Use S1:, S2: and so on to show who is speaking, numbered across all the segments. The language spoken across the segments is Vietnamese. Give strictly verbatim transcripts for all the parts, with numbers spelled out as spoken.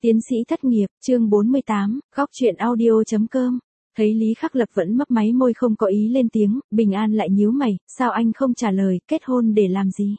S1: Tiến sĩ thất nghiệp, chương bốn mươi tám, góc truyện audio chấm com. Thấy Lý Khắc Lập vẫn mấp máy môi không có ý lên tiếng, Bình An lại nhíu mày, sao anh không trả lời, kết hôn để làm gì?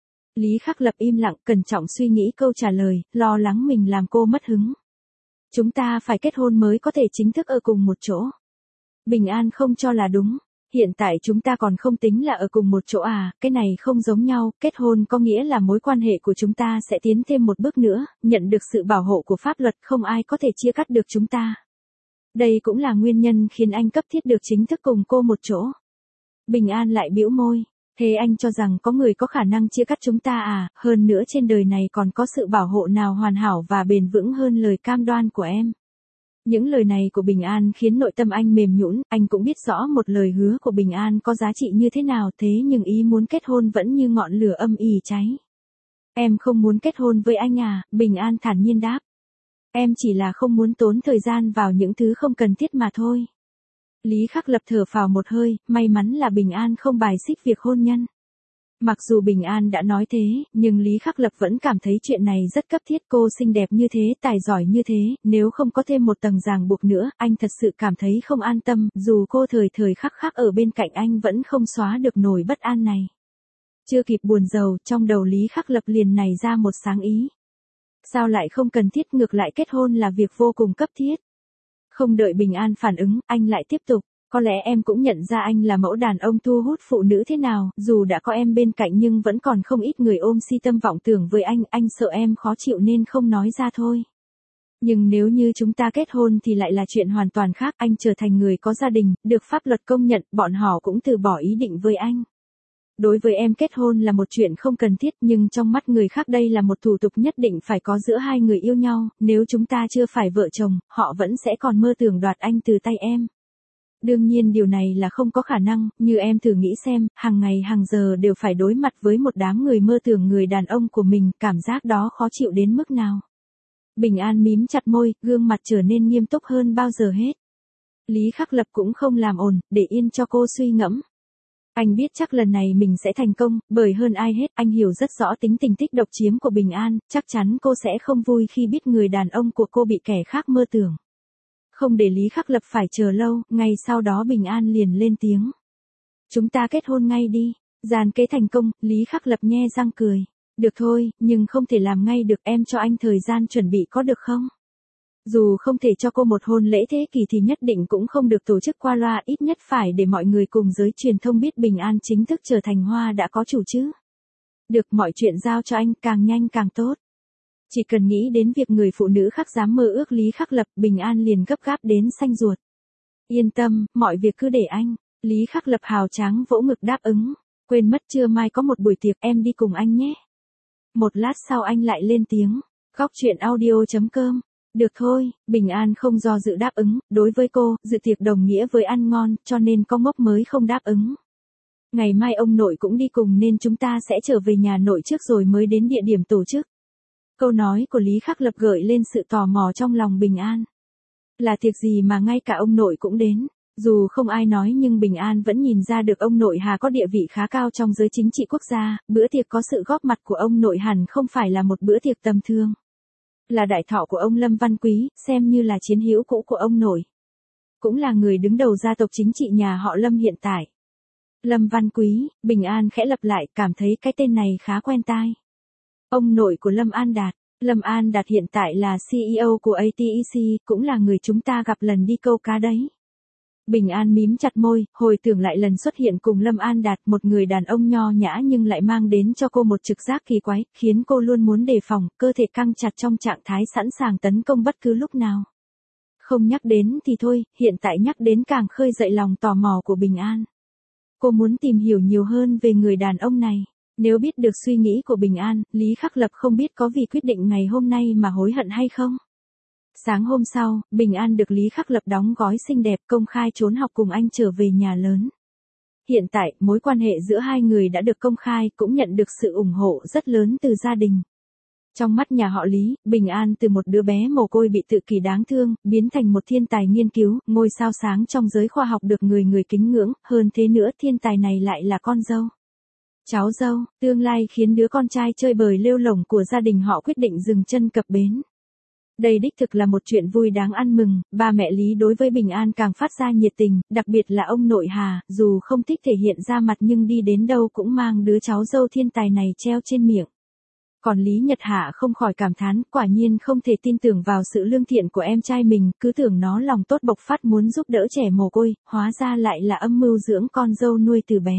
S1: Lý Khắc Lập im lặng, cẩn trọng suy nghĩ câu trả lời, lo lắng mình làm cô mất hứng. Chúng ta phải kết hôn mới có thể chính thức ở cùng một chỗ. Bình An không cho là đúng. Hiện tại chúng ta còn không tính là ở cùng một chỗ à, cái này không giống nhau, kết hôn có nghĩa là mối quan hệ của chúng ta sẽ tiến thêm một bước nữa, nhận được sự bảo hộ của pháp luật, không ai có thể chia cắt được chúng ta. Đây cũng là nguyên nhân khiến anh cấp thiết được chính thức cùng cô một chỗ. Bình An lại bĩu môi, thế anh cho rằng có người có khả năng chia cắt chúng ta à, hơn nữa trên đời này còn có sự bảo hộ nào hoàn hảo và bền vững hơn lời cam đoan của em. Những lời này của Bình An khiến nội tâm anh mềm nhũn, anh cũng biết rõ một lời hứa của Bình An có giá trị như thế nào, thế nhưng ý muốn kết hôn vẫn như ngọn lửa âm ỉ cháy. Em không muốn kết hôn với anh à, Bình An thản nhiên đáp. Em chỉ là không muốn tốn thời gian vào những thứ không cần thiết mà thôi. Lý Khắc Lập thở phào một hơi, may mắn là Bình An không bài xích việc hôn nhân. Mặc dù Bình An đã nói thế, nhưng Lý Khắc Lập vẫn cảm thấy chuyện này rất cấp thiết, cô xinh đẹp như thế, tài giỏi như thế, nếu không có thêm một tầng ràng buộc nữa, anh thật sự cảm thấy không an tâm, dù cô thời thời khắc khắc ở bên cạnh anh vẫn không xóa được nỗi bất an này. Chưa kịp buồn rầu, trong đầu Lý Khắc Lập liền nảy ra một sáng ý. Sao lại không cần thiết, ngược lại kết hôn là việc vô cùng cấp thiết. Không đợi Bình An phản ứng, anh lại tiếp tục. Có lẽ em cũng nhận ra anh là mẫu đàn ông thu hút phụ nữ thế nào, dù đã có em bên cạnh nhưng vẫn còn không ít người ôm si tâm vọng tưởng với anh, anh sợ em khó chịu nên không nói ra thôi. Nhưng nếu như chúng ta kết hôn thì lại là chuyện hoàn toàn khác, anh trở thành người có gia đình, được pháp luật công nhận, bọn họ cũng từ bỏ ý định với anh. Đối với em kết hôn là một chuyện không cần thiết, nhưng trong mắt người khác đây là một thủ tục nhất định phải có giữa hai người yêu nhau, nếu chúng ta chưa phải vợ chồng, họ vẫn sẽ còn mơ tưởng đoạt anh từ tay em. Đương nhiên điều này là không có khả năng, như em thử nghĩ xem, hàng ngày hàng giờ đều phải đối mặt với một đám người mơ tưởng người đàn ông của mình, cảm giác đó khó chịu đến mức nào. Bình An mím chặt môi, gương mặt trở nên nghiêm túc hơn bao giờ hết. Lý Khắc Lập cũng không làm ồn, để yên cho cô suy ngẫm. Anh biết chắc lần này mình sẽ thành công, bởi hơn ai hết, anh hiểu rất rõ tính tình thích độc chiếm của Bình An, chắc chắn cô sẽ không vui khi biết người đàn ông của cô bị kẻ khác mơ tưởng. Không để Lý Khắc Lập phải chờ lâu, ngay sau đó Bình An liền lên tiếng. Chúng ta kết hôn ngay đi. Dàn kế thành công, Lý Khắc Lập nhe răng cười. Được thôi, nhưng không thể làm ngay được, em cho anh thời gian chuẩn bị có được không? Dù không thể cho cô một hôn lễ thế kỷ thì nhất định cũng không được tổ chức qua loa, ít nhất phải để mọi người cùng giới truyền thông biết Bình An chính thức trở thành hoa đã có chủ chứ. Được, mọi chuyện giao cho anh, càng nhanh càng tốt. Chỉ cần nghĩ đến việc người phụ nữ khác dám mơ ước Lý Khắc Lập, Bình An liền gấp gáp đến xanh ruột. Yên tâm, mọi việc cứ để anh. Lý Khắc Lập hào tráng vỗ ngực đáp ứng. Quên mất trưa mai có một buổi tiệc, em đi cùng anh nhé. Một lát sau anh lại lên tiếng. Góc truyện audio chấm com. Được thôi, Bình An không do dự đáp ứng, đối với cô, dự tiệc đồng nghĩa với ăn ngon, cho nên có ngốc mới không đáp ứng. Ngày mai ông nội cũng đi cùng nên chúng ta sẽ trở về nhà nội trước rồi mới đến địa điểm tổ chức. Câu nói của Lý Khắc Lập gợi lên sự tò mò trong lòng Bình An. Là tiệc gì mà ngay cả ông nội cũng đến? Dù không ai nói nhưng Bình An vẫn nhìn ra được ông nội Hà có địa vị khá cao trong giới chính trị quốc gia, bữa tiệc có sự góp mặt của ông nội hẳn không phải là một bữa tiệc tầm thường. Là đại thọ của ông Lâm Văn Quý, xem như là chiến hữu cũ của ông nội. Cũng là người đứng đầu gia tộc chính trị nhà họ Lâm hiện tại. Lâm Văn Quý, Bình An khẽ lặp lại, cảm thấy cái tên này khá quen tai. Ông nội của Lâm An Đạt. Lâm An Đạt hiện tại là xê e ô của a tê e xê, cũng là người chúng ta gặp lần đi câu cá đấy. Bình An mím chặt môi, hồi tưởng lại lần xuất hiện cùng Lâm An Đạt, một người đàn ông nho nhã nhưng lại mang đến cho cô một trực giác kỳ quái, khiến cô luôn muốn đề phòng, cơ thể căng chặt trong trạng thái sẵn sàng tấn công bất cứ lúc nào. Không nhắc đến thì thôi, hiện tại nhắc đến càng khơi dậy lòng tò mò của Bình An. Cô muốn tìm hiểu nhiều hơn về người đàn ông này. Nếu biết được suy nghĩ của Bình An, Lý Khắc Lập không biết có vì quyết định ngày hôm nay mà hối hận hay không. Sáng hôm sau, Bình An được Lý Khắc Lập đóng gói xinh đẹp, công khai trốn học cùng anh trở về nhà lớn. Hiện tại, mối quan hệ giữa hai người đã được công khai, cũng nhận được sự ủng hộ rất lớn từ gia đình. Trong mắt nhà họ Lý, Bình An từ một đứa bé mồ côi bị tự kỷ đáng thương, biến thành một thiên tài nghiên cứu, ngôi sao sáng trong giới khoa học được người người kính ngưỡng, hơn thế nữa thiên tài này lại là con dâu. Cháu dâu, tương lai khiến đứa con trai chơi bời lêu lổng của gia đình họ quyết định dừng chân cập bến. Đây đích thực là một chuyện vui đáng ăn mừng, ba mẹ Lý đối với Bình An càng phát ra nhiệt tình, đặc biệt là ông nội Hà, dù không thích thể hiện ra mặt nhưng đi đến đâu cũng mang đứa cháu dâu thiên tài này treo trên miệng. Còn Lý Nhật Hạ không khỏi cảm thán, quả nhiên không thể tin tưởng vào sự lương thiện của em trai mình, cứ tưởng nó lòng tốt bộc phát muốn giúp đỡ trẻ mồ côi, hóa ra lại là âm mưu dưỡng con dâu nuôi từ bé.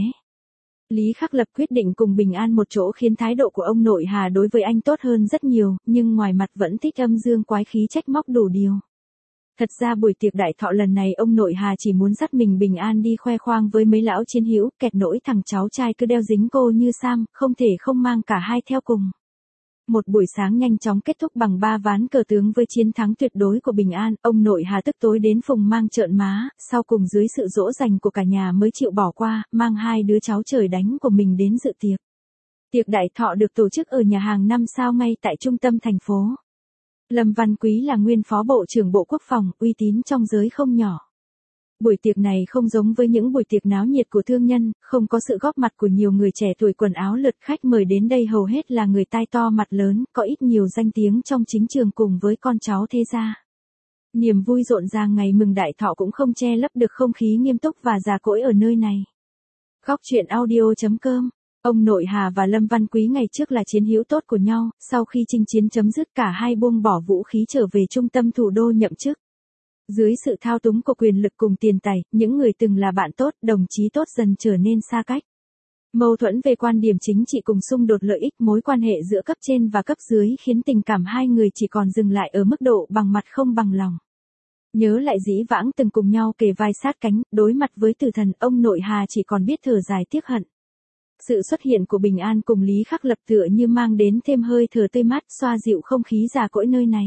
S1: Lý Khắc Lập quyết định cùng Bình An một chỗ khiến thái độ của ông nội Hà đối với anh tốt hơn rất nhiều, nhưng ngoài mặt vẫn thích âm dương quái khí trách móc đủ điều. Thật ra buổi tiệc đại thọ lần này ông nội Hà chỉ muốn dắt mình Bình An đi khoe khoang với mấy lão chiến hữu, kẹt nỗi thằng cháu trai cứ đeo dính cô như Sam, không thể không mang cả hai theo cùng. Một buổi sáng nhanh chóng kết thúc bằng ba ván cờ tướng với chiến thắng tuyệt đối của Bình An, ông nội Hà tức tối đến phùng mang trợn má, sau cùng dưới sự dỗ dành của cả nhà mới chịu bỏ qua, mang hai đứa cháu trời đánh của mình đến dự tiệc. Tiệc đại thọ được tổ chức ở nhà hàng năm sao ngay tại trung tâm thành phố. Lâm Văn Quý là nguyên phó bộ trưởng Bộ Quốc phòng, uy tín trong giới không nhỏ. Buổi tiệc này không giống với những buổi tiệc náo nhiệt của thương nhân, không có sự góp mặt của nhiều người trẻ tuổi quần áo lượt, khách mời đến đây hầu hết là người tai to mặt lớn, có ít nhiều danh tiếng trong chính trường cùng với con cháu thế gia. Niềm vui rộn ràng ngày mừng đại thọ cũng không che lấp được không khí nghiêm túc và già cỗi ở nơi này. Góc truyện audio chấm com. Ông nội Hà và Lâm Văn Quý ngày trước là chiến hữu tốt của nhau, sau khi chinh chiến chấm dứt cả hai buông bỏ vũ khí trở về trung tâm thủ đô nhậm chức. Dưới sự thao túng của quyền lực cùng tiền tài, những người từng là bạn tốt, đồng chí tốt dần trở nên xa cách. Mâu thuẫn về quan điểm chính trị cùng xung đột lợi ích, mối quan hệ giữa cấp trên và cấp dưới khiến tình cảm hai người chỉ còn dừng lại ở mức độ bằng mặt không bằng lòng. Nhớ lại dĩ vãng từng cùng nhau kề vai sát cánh, đối mặt với tử thần, ông nội Hà chỉ còn biết thở dài tiếc hận. Sự xuất hiện của Bình An cùng Lý Khắc Lập tựa như mang đến thêm hơi thở tươi mát, xoa dịu không khí già cỗi nơi này.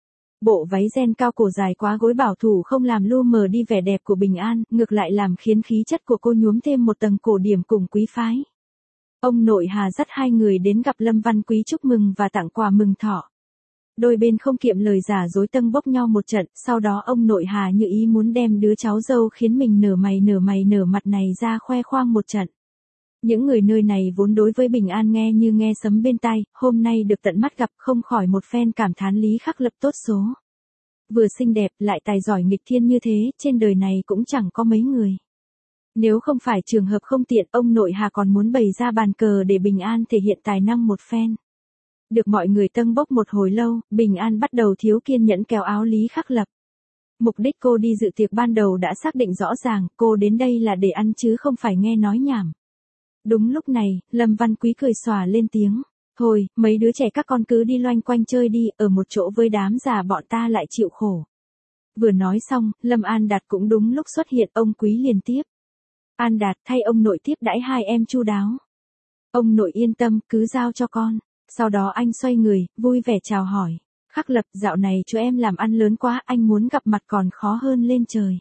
S1: Bộ váy ren cao cổ dài quá gối bảo thủ không làm lu mờ đi vẻ đẹp của Bình An, ngược lại làm khiến khí chất của cô nhuốm thêm một tầng cổ điển cùng quý phái. Ông nội Hà dắt hai người đến gặp Lâm Văn Quý chúc mừng và tặng quà mừng thọ. Đôi bên không kiệm lời giả dối tâng bốc nhau một trận, sau đó ông nội Hà như ý muốn đem đứa cháu dâu khiến mình nở mày nở mày nở mặt này ra khoe khoang một trận. Những người nơi này vốn đối với Bình An nghe như nghe sấm bên tai, hôm nay được tận mắt gặp không khỏi một phen cảm thán Lý Khắc Lập tốt số. Vừa xinh đẹp lại tài giỏi nghịch thiên như thế, trên đời này cũng chẳng có mấy người. Nếu không phải trường hợp không tiện, ông nội Hà còn muốn bày ra bàn cờ để Bình An thể hiện tài năng một phen. Được mọi người tâng bốc một hồi lâu, Bình An bắt đầu thiếu kiên nhẫn kéo áo Lý Khắc Lập. Mục đích cô đi dự tiệc ban đầu đã xác định rõ ràng, cô đến đây là để ăn chứ không phải nghe nói nhảm. Đúng lúc này, Lâm Văn Quý cười xòa lên tiếng. Thôi, mấy đứa trẻ các con cứ đi loanh quanh chơi đi, ở một chỗ với đám già bọn ta lại chịu khổ. Vừa nói xong, Lâm An Đạt cũng đúng lúc xuất hiện, ông Quý liền tiếp. An Đạt thay ông nội tiếp đãi hai em chu đáo. Ông nội yên tâm, cứ giao cho con. Sau đó anh xoay người, vui vẻ chào hỏi. Khắc Lập, dạo này chú em làm ăn lớn quá, anh muốn gặp mặt còn khó hơn lên trời.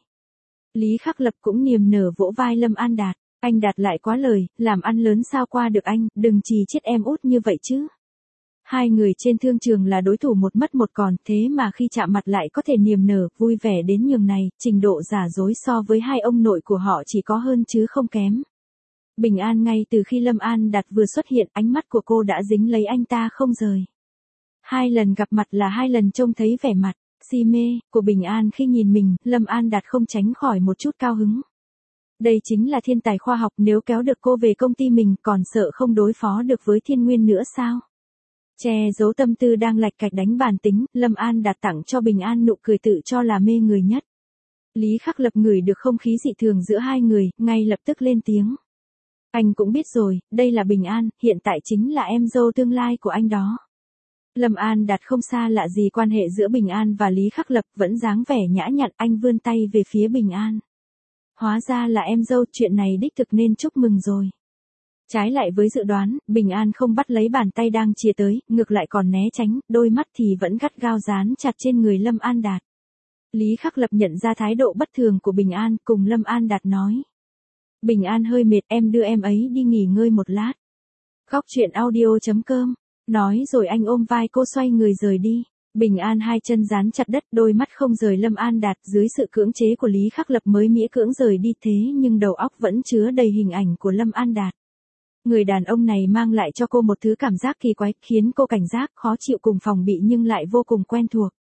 S1: Lý Khắc Lập cũng niềm nở vỗ vai Lâm An Đạt. Anh Đạt lại quá lời, làm ăn lớn sao qua được anh, đừng trì chết em út như vậy chứ. Hai người trên thương trường là đối thủ một mất một còn, thế mà khi chạm mặt lại có thể niềm nở, vui vẻ đến nhường này, trình độ giả dối so với hai ông nội của họ chỉ có hơn chứ không kém. Bình An ngay từ khi Lâm An Đạt vừa xuất hiện, ánh mắt của cô đã dính lấy anh ta không rời. Hai lần gặp mặt là hai lần trông thấy vẻ mặt, si mê, của Bình An khi nhìn mình, Lâm An Đạt không tránh khỏi một chút cao hứng. Đây chính là thiên tài khoa học, nếu kéo được cô về công ty mình còn sợ không đối phó được với Thiên Nguyên nữa sao? Che giấu tâm tư đang lạch cạch đánh bàn tính, Lâm An Đạt tặng cho Bình An nụ cười tự cho là mê người nhất. Lý Khắc Lập ngửi được không khí dị thường giữa hai người, ngay lập tức lên tiếng. Anh cũng biết rồi, đây là Bình An, hiện tại chính là em dâu tương lai của anh đó. Lâm An Đạt không xa lạ gì quan hệ giữa Bình An và Lý Khắc Lập, vẫn dáng vẻ nhã nhặn, anh vươn tay về phía Bình An. Hóa ra là em dâu, chuyện này đích thực nên chúc mừng rồi. Trái lại với dự đoán, Bình An không bắt lấy bàn tay đang chìa tới, ngược lại còn né tránh, đôi mắt thì vẫn gắt gao dán chặt trên người Lâm An Đạt. Lý Khắc Lập nhận ra thái độ bất thường của Bình An, cùng Lâm An Đạt nói. Bình An hơi mệt, em đưa em ấy đi nghỉ ngơi một lát. Góc truyện audio chấm com. Nói rồi anh ôm vai cô xoay người rời đi. Bình An hai chân dán chặt đất, đôi mắt không rời Lâm An Đạt, dưới sự cưỡng chế của Lý Khắc Lập mới miễn cưỡng rời đi, thế nhưng đầu óc vẫn chứa đầy hình ảnh của Lâm An Đạt. Người đàn ông này mang lại cho cô một thứ cảm giác kỳ quái, khiến cô cảnh giác, khó chịu cùng phòng bị nhưng lại vô cùng quen thuộc.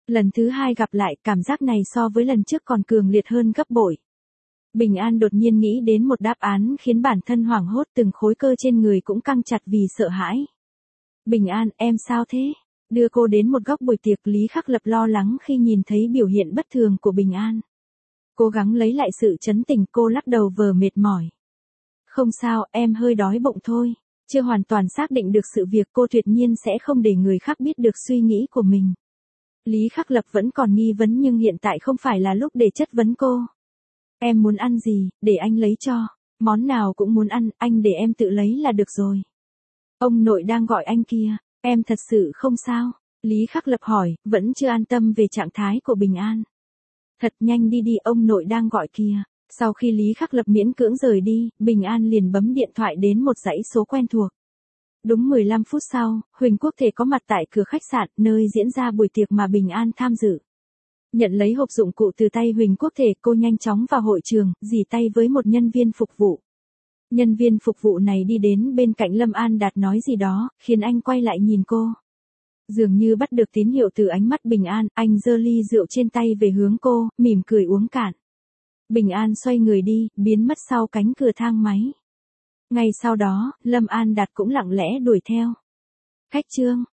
S1: Lần thứ hai gặp lại, cảm giác này so với lần trước còn cường liệt hơn gấp bội. Bình An đột nhiên nghĩ đến một đáp án khiến bản thân hoảng hốt, từng khối cơ trên người cũng căng chặt vì sợ hãi. Bình An, em sao thế? Đưa cô đến một góc buổi tiệc, Lý Khắc Lập lo lắng khi nhìn thấy biểu hiện bất thường của Bình An. Cố gắng lấy lại sự trấn tĩnh, cô lắc đầu vờ mệt mỏi. Không sao, em hơi đói bụng thôi. Chưa hoàn toàn xác định được sự việc, cô tuyệt nhiên sẽ không để người khác biết được suy nghĩ của mình. Lý Khắc Lập vẫn còn nghi vấn nhưng hiện tại không phải là lúc để chất vấn cô. Em muốn ăn gì, để anh lấy cho. Món nào cũng muốn ăn, anh để em tự lấy là được rồi. Ông nội đang gọi anh kia, em thật sự không sao? Lý Khắc Lập hỏi, vẫn chưa an tâm về trạng thái của Bình An. Thật nhanh đi đi, ông nội đang gọi kìa. Sau khi Lý Khắc Lập miễn cưỡng rời đi, Bình An liền bấm điện thoại đến một dãy số quen thuộc. Đúng mười lăm phút sau, Huỳnh Quốc Thể có mặt tại cửa khách sạn, nơi diễn ra buổi tiệc mà Bình An tham dự. Nhận lấy hộp dụng cụ từ tay Huỳnh Quốc Thể, cô nhanh chóng vào hội trường, rỉ tay với một nhân viên phục vụ. Nhân viên phục vụ này đi đến bên cạnh Lâm An Đạt nói gì đó, khiến anh quay lại nhìn cô. Dường như bắt được tín hiệu từ ánh mắt Bình An, anh giơ ly rượu trên tay về hướng cô, mỉm cười uống cạn. Bình An xoay người đi, biến mất sau cánh cửa thang máy. Ngay sau đó, Lâm An Đạt cũng lặng lẽ đuổi theo. Khách Trương,